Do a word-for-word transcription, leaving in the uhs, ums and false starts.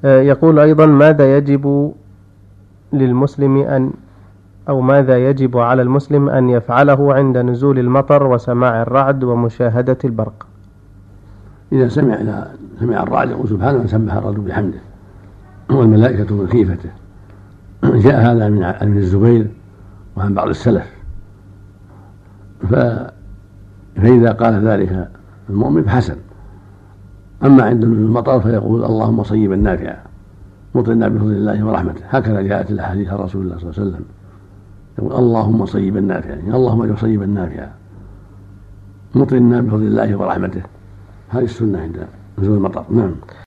يقول أيضا: ماذا يجب للمسلم أن أو ماذا يجب على المسلم أن يفعله عند نزول المطر وسماع الرعد ومشاهدة البرق؟ إذا سمع إذا سمع الرعد يقول سبحانه وسبح الرعد بحمده والملائكة من خيفته. جاء هذا من عن الزبير وعن بعض السلف. فإذا قال ذلك المؤمن فحسن. أما عند نزول المطر فيقول: اللهم صيبا نافعا مطرنا بفضل الله ورحمته. هكذا جاءت الأحاديث عن رسول الله صلى الله عليه وسلم، يقول: اللهم صيبا نافعا، يعني اللهم اجعل صيبا نافعا مطرنا بفضل الله ورحمته. هذه السنة عند نزول المطر. نعم.